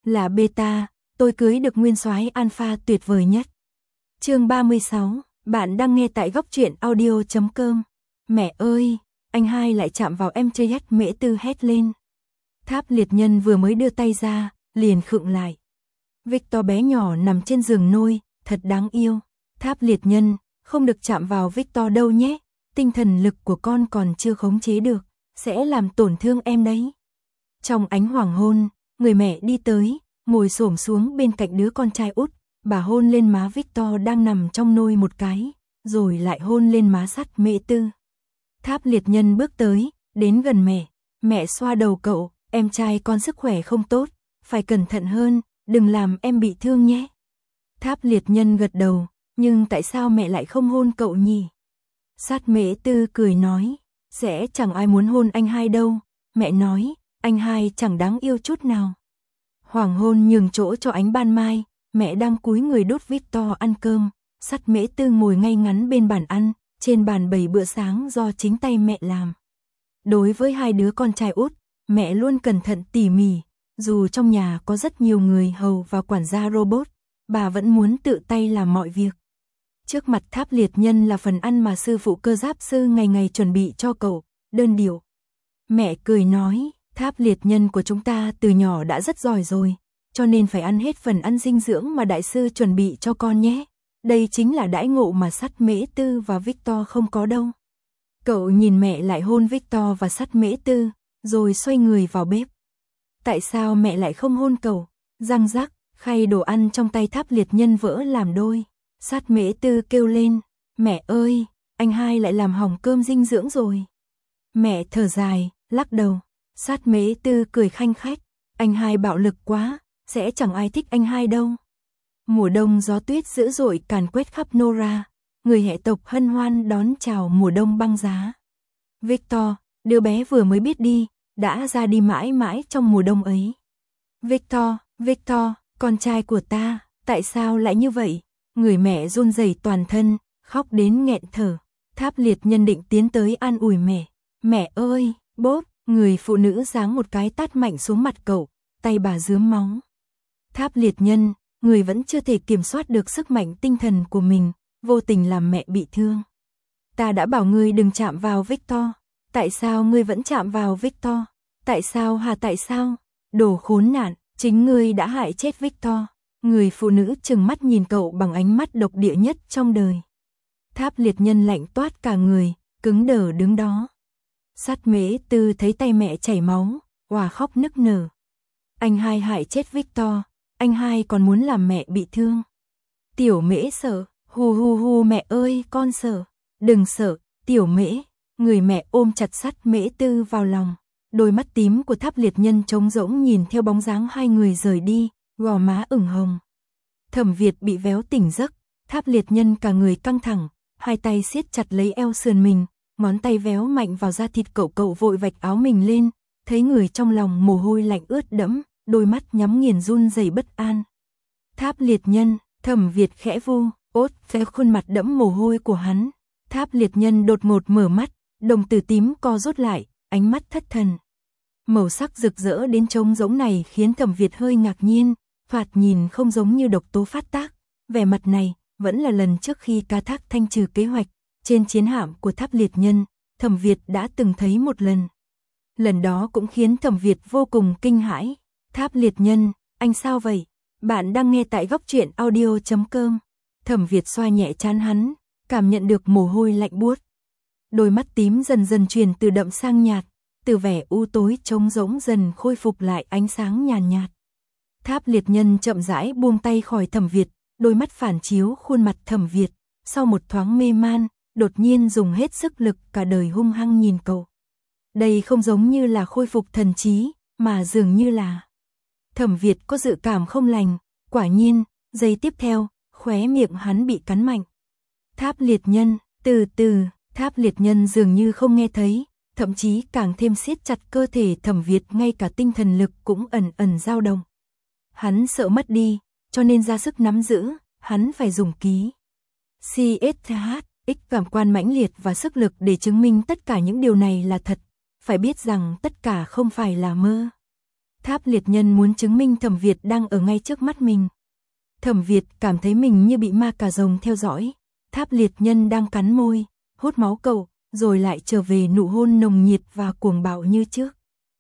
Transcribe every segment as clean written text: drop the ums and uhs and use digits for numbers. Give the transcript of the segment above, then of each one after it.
Là beta, tôi cưới được nguyên soái alpha tuyệt vời nhất. Chương 36, bạn đang nghe tại góc truyện audio.com. Mẹ ơi, anh hai lại chạm vào em chơi Mễ Tư hét lên. Tháp liệt nhân vừa mới đưa tay ra, liền khựng lại. Victor bé nhỏ nằm trên giường nôi, thật đáng yêu. Tháp liệt nhân, không được chạm vào Victor đâu nhé, tinh thần lực của con còn chưa khống chế được, sẽ làm tổn thương em đấy. Trong ánh hoàng hôn, người mẹ đi tới, ngồi xổm xuống bên cạnh đứa con trai út, bà hôn lên má Victor đang nằm trong nôi một cái, rồi lại hôn lên má sắt Mễ Tư. Tháp liệt nhân bước tới, đến gần mẹ xoa đầu cậu, em trai con sức khỏe không tốt, phải cẩn thận hơn, đừng làm em bị thương nhé. Tháp liệt nhân gật đầu, nhưng tại sao mẹ lại không hôn cậu nhỉ? Sát Mễ Tư cười nói, sẽ chẳng ai muốn hôn anh hai đâu, mẹ nói, anh hai chẳng đáng yêu chút nào. Hoàng hôn nhường chỗ cho ánh ban mai, mẹ đang cúi người đút Victor ăn cơm, Sát Mễ Tư ngồi ngay ngắn bên bàn ăn, trên bàn bày bữa sáng do chính tay mẹ làm. Đối với hai đứa con trai út, mẹ luôn cẩn thận tỉ mỉ, dù trong nhà có rất nhiều người hầu và quản gia robot, bà vẫn muốn tự tay làm mọi việc. Trước mặt Tháp liệt nhân là phần ăn mà sư phụ cơ giáp sư ngày ngày chuẩn bị cho cậu, đơn điệu. Mẹ cười nói, Tháp liệt nhân của chúng ta từ nhỏ đã rất giỏi rồi, cho nên phải ăn hết phần ăn dinh dưỡng mà đại sư chuẩn bị cho con nhé. Đây chính là đãi ngộ mà Sát Mễ Tư và Victor không có đâu. Cậu nhìn mẹ lại hôn Victor và Sát Mễ Tư, rồi xoay người vào bếp. Tại sao mẹ lại không hôn cậu? Răng rắc, khay đồ ăn trong tay Tháp liệt nhân vỡ làm đôi. Sát Mễ Tư kêu lên, mẹ ơi, anh hai lại làm hỏng cơm dinh dưỡng rồi. Mẹ thở dài, lắc đầu. Sát Mễ Tư cười khanh khách, anh hai bạo lực quá, sẽ chẳng ai thích anh hai đâu. Mùa đông gió tuyết dữ dội càn quét khắp Nora, người hệ tộc hân hoan đón chào mùa đông băng giá. Victor, đứa bé vừa mới biết đi, đã ra đi mãi mãi trong mùa đông ấy. Victor, con trai của ta, tại sao lại như vậy? Người mẹ run rẩy toàn thân, khóc đến nghẹn thở. Tháp liệt nhân định tiến tới an ủi mẹ. Mẹ ơi, bốp, người phụ nữ giáng một cái tát mạnh xuống mặt cậu, tay bà rướm máu. Tháp liệt nhân, người vẫn chưa thể kiểm soát được sức mạnh tinh thần của mình, vô tình làm mẹ bị thương. Ta đã bảo ngươi đừng chạm vào Victor, tại sao ngươi vẫn chạm vào Victor? Tại sao tại sao? Đồ khốn nạn, chính ngươi đã hại chết Victor. Người phụ nữ trừng mắt nhìn cậu bằng ánh mắt độc địa nhất trong đời. Tháp liệt nhân lạnh toát cả người, cứng đờ đứng đó. Sát Mễ Tư thấy tay mẹ chảy máu, òa khóc nức nở. Anh hai hại chết Victor, anh hai còn muốn làm mẹ bị thương. Tiểu Mễ sợ, hu mẹ ơi, con sợ. Đừng sợ, Tiểu Mễ. Người mẹ ôm chặt Sát Mễ Tư vào lòng. Đôi mắt tím của Tháp liệt nhân trống rỗng nhìn theo bóng dáng hai người rời đi, gò má ửng hồng. Thẩm Việt bị véo tỉnh giấc, Tháp liệt nhân cả người căng thẳng, hai tay siết chặt lấy eo sườn mình, ngón tay véo mạnh vào da thịt cậu vội vạch áo mình lên, thấy người trong lòng mồ hôi lạnh ướt đẫm, đôi mắt nhắm nghiền run rẩy bất an. Tháp liệt nhân, Thẩm Việt khẽ vu, ốt ve khuôn mặt đẫm mồ hôi của hắn. Tháp liệt nhân đột ngột mở mắt, đồng tử tím co rút lại, ánh mắt thất thần. Màu sắc rực rỡ đến trống rỗng này khiến Thẩm Việt hơi ngạc nhiên, thoạt nhìn không giống như độc tố phát tác. Vẻ mặt này vẫn là lần trước khi Ca Thác thanh trừ kế hoạch trên chiến hạm của Tháp liệt nhân, Thẩm Việt đã từng thấy một lần. Lần đó cũng khiến Thẩm Việt vô cùng kinh hãi. Tháp liệt nhân, anh sao vậy? Bạn đang nghe tại góc truyện audio.com. Thẩm Việt xoa nhẹ trán hắn, cảm nhận được mồ hôi lạnh buốt. Đôi mắt tím dần dần chuyển từ đậm sang nhạt, từ vẻ u tối trống rỗng dần khôi phục lại ánh sáng nhàn nhạt. Tháp liệt nhân chậm rãi buông tay khỏi Thẩm Việt, đôi mắt phản chiếu khuôn mặt Thẩm Việt, sau một thoáng mê man, đột nhiên dùng hết sức lực cả đời hung hăng nhìn cậu. Đây không giống như là khôi phục thần trí, mà dường như là... Thẩm Việt có dự cảm không lành, quả nhiên, giây tiếp theo, khóe miệng hắn bị cắn mạnh. Tháp liệt nhân, từ từ, Tháp liệt nhân dường như không nghe thấy, thậm chí càng thêm siết chặt cơ thể Thẩm Việt, ngay cả tinh thần lực cũng ẩn ẩn dao động. Hắn sợ mất đi, cho nên ra sức nắm giữ, hắn phải dùng ký CSH, cảm quan mãnh liệt và sức lực để chứng minh tất cả những điều này là thật, phải biết rằng tất cả không phải là mơ. Tháp Liệt Nhân muốn chứng minh Thẩm Việt đang ở ngay trước mắt mình. Thẩm Việt cảm thấy mình như bị ma cà rồng theo dõi. Tháp Liệt Nhân đang cắn môi, hút máu cậu, rồi lại trở về nụ hôn nồng nhiệt và cuồng bạo như trước.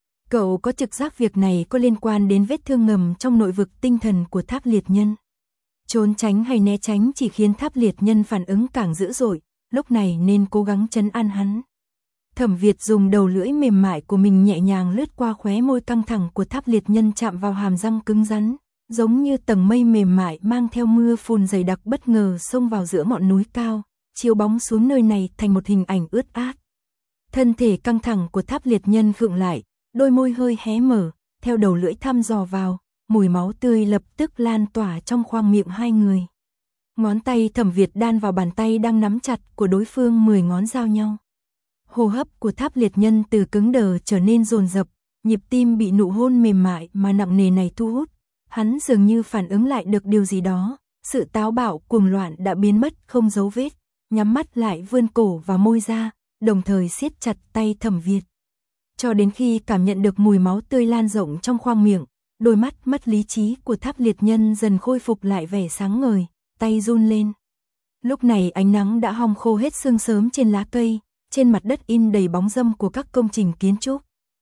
Cậu có trực giác việc này có liên quan đến vết thương ngầm trong nội vực tinh thần của Tháp Liệt Nhân. Trốn tránh hay né tránh chỉ khiến Tháp Liệt Nhân phản ứng càng dữ dội, lúc này nên cố gắng trấn an hắn. Thẩm Việt dùng đầu lưỡi mềm mại của mình nhẹ nhàng lướt qua khóe môi căng thẳng của Tháp Liệt Nhân, chạm vào hàm răng cứng rắn, giống như tầng mây mềm mại mang theo mưa phùn dày đặc bất ngờ xông vào giữa ngọn núi cao, chiếu bóng xuống nơi này thành một hình ảnh ướt át. Thân thể căng thẳng của Tháp Liệt Nhân khựng lại, đôi môi hơi hé mở, theo đầu lưỡi thăm dò vào, mùi máu tươi lập tức lan tỏa trong khoang miệng hai người. Ngón tay Thẩm Việt đan vào bàn tay đang nắm chặt của đối phương, 10 ngón giao nhau. Hô hấp của Tháp Liệt Nhân từ cứng đờ trở nên dồn dập, nhịp tim bị nụ hôn mềm mại mà nặng nề này thu hút. Hắn dường như phản ứng lại được điều gì đó, sự táo bạo cuồng loạn đã biến mất không dấu vết, nhắm mắt lại vươn cổ và môi ra, đồng thời siết chặt tay Thẩm Việt. Cho đến khi cảm nhận được mùi máu tươi lan rộng trong khoang miệng, đôi mắt mất lý trí của Tháp Liệt Nhân dần khôi phục lại vẻ sáng ngời, tay run lên. Lúc này ánh nắng đã hong khô hết sương sớm trên lá cây, trên mặt đất in đầy bóng râm của các công trình kiến trúc.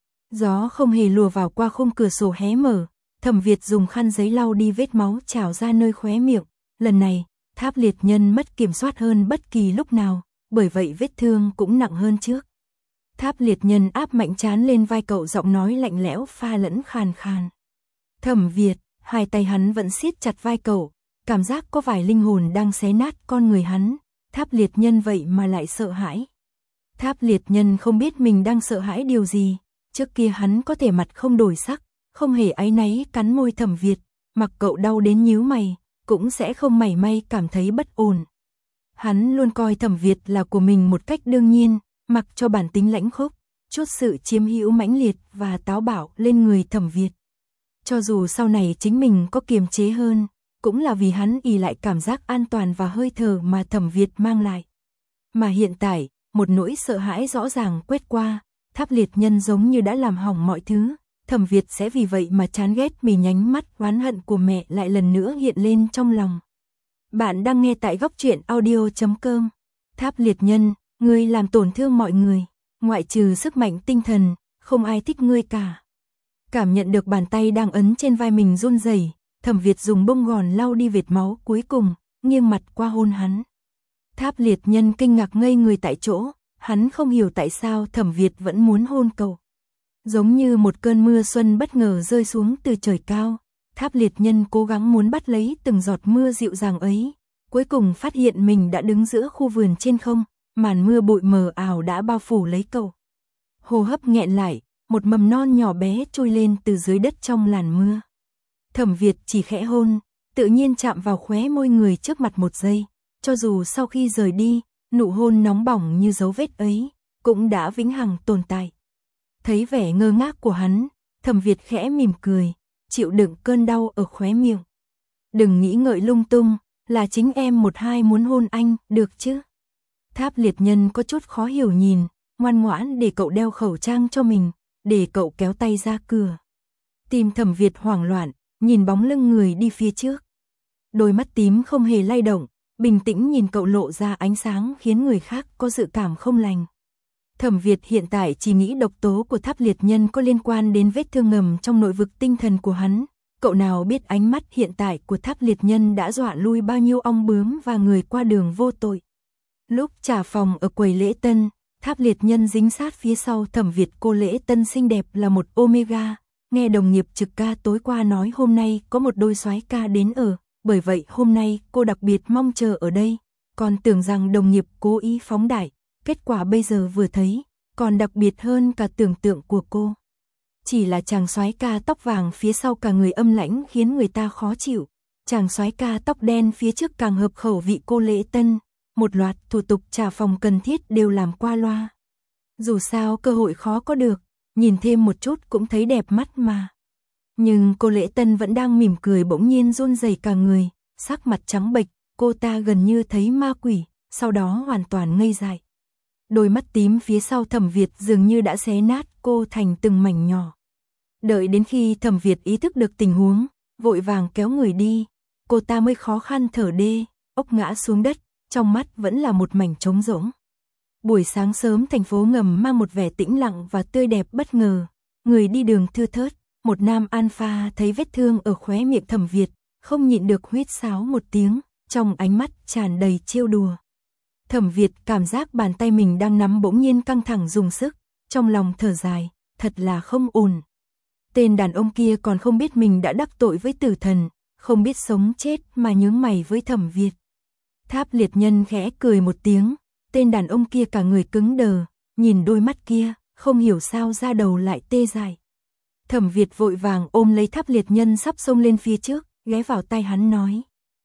Gió không hề lùa vào qua khung cửa sổ hé mở, Thẩm Việt dùng khăn giấy lau đi vết máu trào ra nơi khóe miệng. Lần này, Tháp Liệt Nhân mất kiểm soát hơn bất kỳ lúc nào, bởi vậy vết thương cũng nặng hơn trước. Tháp Liệt Nhân áp mạnh trán lên vai cậu, giọng nói lạnh lẽo pha lẫn khàn khàn. Thẩm Việt, hai tay hắn vẫn siết chặt vai cậu, cảm giác có vài linh hồn đang xé nát con người hắn. Tháp Liệt Nhân vậy mà lại sợ hãi. Tháp Liệt Nhân không biết mình đang sợ hãi điều gì, trước kia hắn có thể mặt không đổi sắc, không hề áy náy cắn môi Thẩm Việt, mặc cậu đau đến nhíu mày, cũng sẽ không mảy may cảm thấy bất ổn. Hắn luôn coi Thẩm Việt là của mình một cách đương nhiên, mặc cho bản tính lãnh khốc, chút sự chiếm hữu mãnh liệt và táo bạo lên người Thẩm Việt. Cho dù sau này chính mình có kiềm chế hơn, cũng là vì hắn ỷ lại cảm giác an toàn và hơi thở mà Thẩm Việt mang lại. Mà hiện tại, một nỗi sợ hãi rõ ràng quét qua, Tháp Liệt Nhân giống như đã làm hỏng mọi thứ. Thẩm Việt sẽ vì vậy mà chán ghét mình, nhánh mắt oán hận của mẹ lại lần nữa hiện lên trong lòng. Bạn đang nghe tại Góc Truyện Audio.com. Tháp Liệt Nhân, ngươi làm tổn thương mọi người, ngoại trừ sức mạnh tinh thần, không ai thích ngươi cả. Cảm nhận được bàn tay đang ấn trên vai mình run rẩy, Thẩm Việt dùng bông gòn lau đi vệt máu cuối cùng, nghiêng mặt qua hôn hắn. Tháp Liệt Nhân kinh ngạc ngây người tại chỗ, hắn không hiểu tại sao Thẩm Việt vẫn muốn hôn cậu. Giống như một cơn mưa xuân bất ngờ rơi xuống từ trời cao, Tháp Liệt Nhân cố gắng muốn bắt lấy từng giọt mưa dịu dàng ấy, cuối cùng phát hiện mình đã đứng giữa khu vườn trên không, màn mưa bụi mờ ảo đã bao phủ lấy cậu. Hô hấp nghẹn lại, một mầm non nhỏ bé trôi lên từ dưới đất trong làn mưa. Thẩm Việt chỉ khẽ hôn, tự nhiên chạm vào khóe môi người trước mặt một giây, cho dù sau khi rời đi, nụ hôn nóng bỏng như dấu vết ấy, cũng đã vĩnh hằng tồn tại. Thấy vẻ ngơ ngác của hắn, Thẩm Việt khẽ mỉm cười, chịu đựng cơn đau ở khóe miệng. Đừng nghĩ ngợi lung tung, là chính em một hai muốn hôn anh, được chứ? Tháp Liệt Nhân có chút khó hiểu nhìn, ngoan ngoãn để cậu đeo khẩu trang cho mình, để cậu kéo tay ra cửa. Tim Thẩm Việt hoảng loạn, nhìn bóng lưng người đi phía trước. Đôi mắt tím không hề lay động, bình tĩnh nhìn cậu lộ ra ánh sáng khiến người khác có dự cảm không lành. Thẩm Việt hiện tại chỉ nghĩ độc tố của Tháp Liệt Nhân có liên quan đến vết thương ngầm trong nội vực tinh thần của hắn. Cậu nào biết ánh mắt hiện tại của Tháp Liệt Nhân đã dọa lui bao nhiêu ong bướm và người qua đường vô tội. Lúc trả phòng ở quầy lễ tân, Tháp Liệt Nhân dính sát phía sau Thẩm Việt. Cô lễ tân xinh đẹp là một Omega, nghe đồng nghiệp trực ca tối qua nói hôm nay có một đôi soái ca đến ở, bởi vậy hôm nay cô đặc biệt mong chờ ở đây, còn tưởng rằng đồng nghiệp cố ý phóng đại, kết quả bây giờ vừa thấy, còn đặc biệt hơn cả tưởng tượng của cô. Chỉ là chàng soái ca tóc vàng phía sau cả người âm lãnh khiến người ta khó chịu, chàng soái ca tóc đen phía trước càng hợp khẩu vị cô lễ tân, một loạt thủ tục trả phòng cần thiết đều làm qua loa. Dù sao cơ hội khó có được, nhìn thêm một chút cũng thấy đẹp mắt mà. Nhưng cô lễ tân vẫn đang mỉm cười bỗng nhiên run rẩy cả người, sắc mặt trắng bệch, cô ta gần như thấy ma quỷ, sau đó hoàn toàn ngây dại. Đôi mắt tím phía sau Thẩm Việt dường như đã xé nát cô thành từng mảnh nhỏ. Đợi đến khi Thẩm Việt ý thức được tình huống, vội vàng kéo người đi, cô ta mới khó khăn thở đê, ốc ngã xuống đất, trong mắt vẫn là một mảnh trống rỗng. Buổi sáng sớm thành phố ngầm mang một vẻ tĩnh lặng và tươi đẹp bất ngờ, người đi đường thưa thớt, một nam alpha thấy vết thương ở khóe miệng Thẩm Việt, không nhịn được huýt sáo một tiếng, trong ánh mắt tràn đầy trêu đùa. Thẩm Việt cảm giác bàn tay mình đang nắm bỗng nhiên căng thẳng dùng sức, trong lòng thở dài, thật là không ổn. Tên đàn ông kia còn không biết mình đã đắc tội với tử thần, không biết sống chết mà nhướng mày với Thẩm Việt. Tháp Liệt Nhân khẽ cười một tiếng, tên đàn ông kia cả người cứng đờ, nhìn đôi mắt kia, không hiểu sao da đầu lại tê dại. Thẩm Việt vội vàng ôm lấy Tháp Liệt Nhân sắp xông lên phía trước, ghé vào tai hắn nói.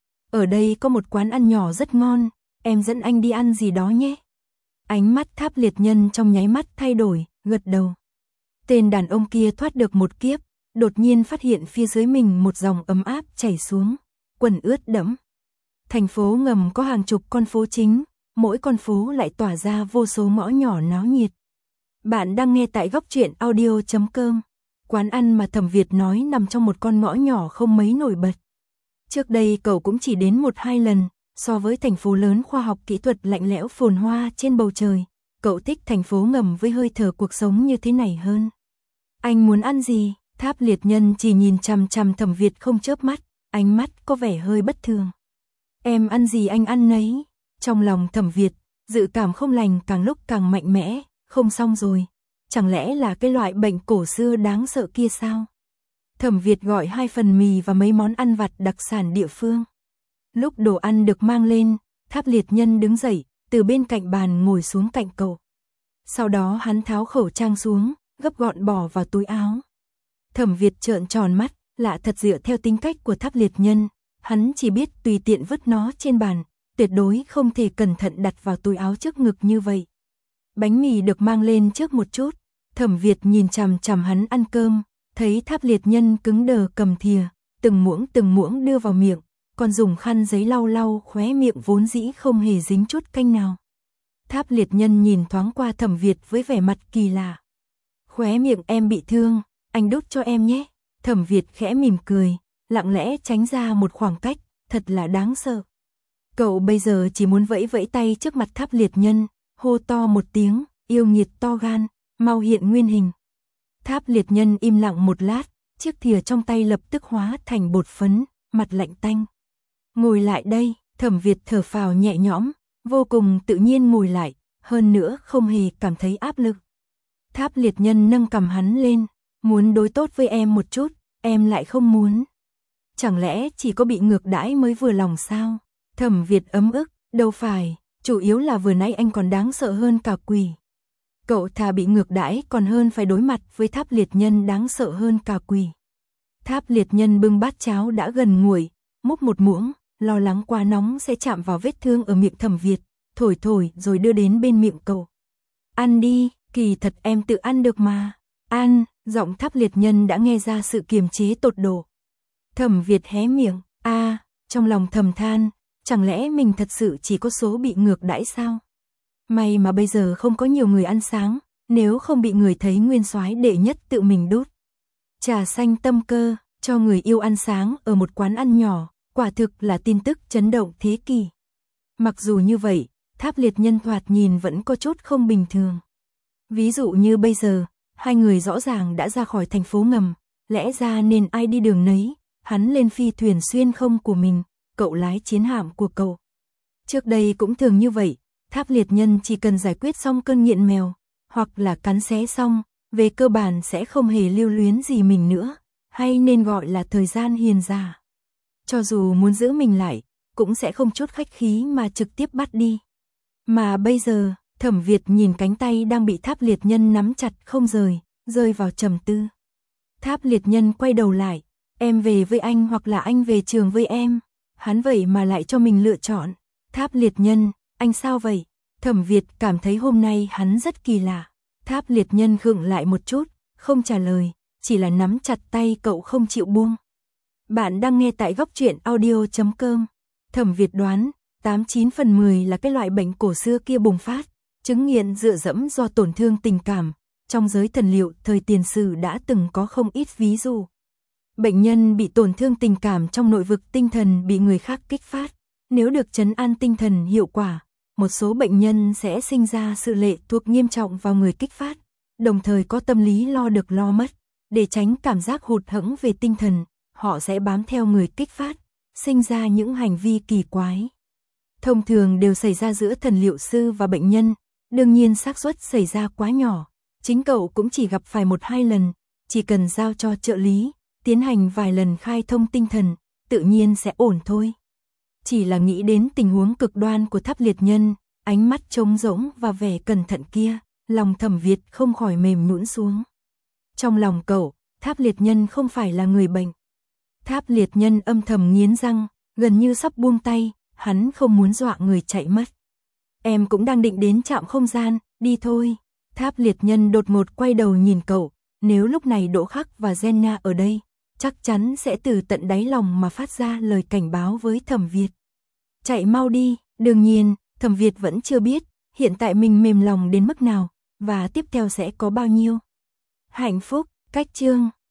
Ở đây có một quán ăn nhỏ rất ngon, em dẫn anh đi ăn gì đó nhé. Ánh mắt Tháp Liệt Nhân trong nháy mắt thay đổi, gật đầu. Tên đàn ông kia thoát được một kiếp, đột nhiên phát hiện phía dưới mình một dòng ấm áp chảy xuống, quần ướt đẫm. Thành phố ngầm có hàng chục con phố chính, mỗi con phố lại tỏa ra vô số ngõ nhỏ náo nhiệt. Bạn đang nghe tại góc truyện audio.com. Quán ăn mà Thẩm Việt nói nằm trong một con ngõ nhỏ không mấy nổi bật. Trước đây cậu cũng chỉ đến 1-2 lần, so với thành phố lớn khoa học kỹ thuật lạnh lẽo phồn hoa trên bầu trời, cậu thích thành phố ngầm với hơi thở cuộc sống như thế này hơn. Anh muốn ăn gì? Tháp Liệt Nhân chỉ nhìn chằm chằm Thẩm Việt không chớp mắt, ánh mắt có vẻ hơi bất thường. Em ăn gì anh ăn nấy. Trong lòng Thẩm Việt, dự cảm không lành càng lúc càng mạnh mẽ, không xong rồi. Chẳng lẽ là cái loại bệnh cổ xưa đáng sợ kia sao? Thẩm Việt gọi 2 phần mì và mấy món ăn vặt đặc sản địa phương. Lúc đồ ăn được mang lên, Tháp Liệt Nhân đứng dậy, từ bên cạnh bàn ngồi xuống cạnh cậu. Sau đó hắn tháo khẩu trang xuống, gấp gọn bỏ vào túi áo. Thẩm Việt trợn tròn mắt, lạ thật dựa theo tính cách của Tháp Liệt Nhân, hắn chỉ biết tùy tiện vứt nó trên bàn, tuyệt đối không thể cẩn thận đặt vào túi áo trước ngực như vậy. Bánh mì được mang lên trước một chút, Thẩm Việt nhìn chằm chằm hắn ăn cơm, thấy Tháp Liệt Nhân cứng đờ cầm thìa, từng muỗng đưa vào miệng, còn dùng khăn giấy lau lau khóe miệng vốn dĩ không hề dính chút canh nào. Tháp Liệt Nhân nhìn thoáng qua Thẩm Việt với vẻ mặt kỳ lạ. Khóe miệng em bị thương, anh đút cho em nhé. Thẩm Việt khẽ mỉm cười, lặng lẽ tránh ra một khoảng cách, thật là đáng sợ. Cậu bây giờ chỉ muốn vẫy vẫy tay trước mặt Tháp Liệt Nhân, hô to một tiếng, yêu nghiệt to gan, mau hiện nguyên hình. Tháp Liệt Nhân im lặng một lát, chiếc thìa trong tay lập tức hóa thành bột phấn, mặt lạnh tanh. Ngồi lại đây, Thẩm Việt thở phào nhẹ nhõm, vô cùng tự nhiên ngồi lại, hơn nữa không hề cảm thấy áp lực. Tháp Liệt Nhân nâng cằm hắn lên, muốn đối tốt với em một chút, em lại không muốn. Chẳng lẽ chỉ có bị ngược đãi mới vừa lòng sao? Thẩm Việt ấm ức, đâu phải, chủ yếu là vừa nãy anh còn đáng sợ hơn cả quỷ. Cậu thà bị ngược đãi còn hơn phải đối mặt với Tháp Liệt Nhân đáng sợ hơn cả quỷ. Tháp Liệt Nhân bưng bát cháo đã gần nguội, múc một muỗng, lo lắng quá nóng sẽ chạm vào vết thương ở miệng Thẩm Việt, thổi rồi đưa đến bên miệng cậu. Ăn đi, kỳ thật em tự ăn được mà. Ăn, giọng Tháp Liệt Nhân đã nghe ra sự kiềm chế tột độ. Thẩm Việt hé miệng, trong lòng thầm than, chẳng lẽ mình thật sự chỉ có số bị ngược đãi sao? May mà bây giờ không có nhiều người ăn sáng, nếu không bị người thấy nguyên soái đệ nhất tự mình đút. Trà xanh tâm cơ, cho người yêu ăn sáng ở một quán ăn nhỏ, quả thực là tin tức chấn động thế kỷ. Mặc dù như vậy, Tháp Liệt Nhân thoạt nhìn vẫn có chút không bình thường. Ví dụ như bây giờ, hai người rõ ràng đã ra khỏi thành phố ngầm, lẽ ra nên ai đi đường nấy, hắn lên phi thuyền xuyên không của mình, cậu lái chiến hạm của cậu. Trước đây cũng thường như vậy, Tháp Liệt Nhân chỉ cần giải quyết xong cơn nghiện mèo, hoặc là cắn xé xong, về cơ bản sẽ không hề lưu luyến gì mình nữa, hay nên gọi là thời gian hiền giả. Cho dù muốn giữ mình lại, cũng sẽ không chút khách khí mà trực tiếp bắt đi. Mà bây giờ, Thẩm Việt nhìn cánh tay đang bị Tháp Liệt Nhân nắm chặt không rời, rơi vào trầm tư. Tháp Liệt Nhân quay đầu lại, em về với anh hoặc là anh về trường với em. Hắn vậy mà lại cho mình lựa chọn. Tháp Liệt Nhân, anh sao vậy? Thẩm Việt cảm thấy hôm nay hắn rất kỳ lạ. Tháp Liệt Nhân khựng lại một chút, không trả lời, chỉ là nắm chặt tay cậu không chịu buông. Bạn đang nghe tại góc truyện audio.com. Thẩm Việt đoán, 89 phần 10 là cái loại bệnh cổ xưa kia bùng phát, chứng nghiện dựa dẫm do tổn thương tình cảm, Trong giới thần liệu thời tiền sử đã từng có không ít ví dụ. Bệnh nhân bị tổn thương tình cảm trong nội vực tinh thần bị người khác kích phát. Nếu được trấn an tinh thần hiệu quả, một số bệnh nhân sẽ sinh ra sự lệ thuộc nghiêm trọng vào người kích phát, đồng thời có tâm lý lo được lo mất. Để tránh cảm giác hụt hẫng về tinh thần, họ sẽ bám theo người kích phát, sinh ra những hành vi kỳ quái. Thông thường đều xảy ra giữa thần liệu sư và bệnh nhân, đương nhiên xác suất xảy ra quá nhỏ. Chính cậu cũng chỉ gặp phải 1-2 lần, chỉ cần giao cho trợ lý, tiến hành vài lần khai thông tinh thần, tự nhiên sẽ ổn thôi. Chỉ là nghĩ đến tình huống cực đoan của Tháp Liệt Nhân, ánh mắt trống rỗng và vẻ cẩn thận kia, lòng Thẩm Việt không khỏi mềm nhũn xuống. Trong lòng cậu, Tháp Liệt Nhân không phải là người bệnh. Tháp Liệt Nhân âm thầm nghiến răng, gần như sắp buông tay, hắn không muốn dọa người chạy mất. Em cũng đang định đến trạm không gian, đi thôi. Tháp Liệt Nhân đột ngột quay đầu nhìn cậu, nếu lúc này Đỗ Khắc và Jenna ở đây, chắc chắn sẽ từ tận đáy lòng mà phát ra lời cảnh báo với Thẩm Việt. Chạy mau đi, đương nhiên, Thẩm Việt vẫn chưa biết, hiện tại mình mềm lòng đến mức nào, và tiếp theo sẽ có bao nhiêu. Hạnh phúc, cách chương.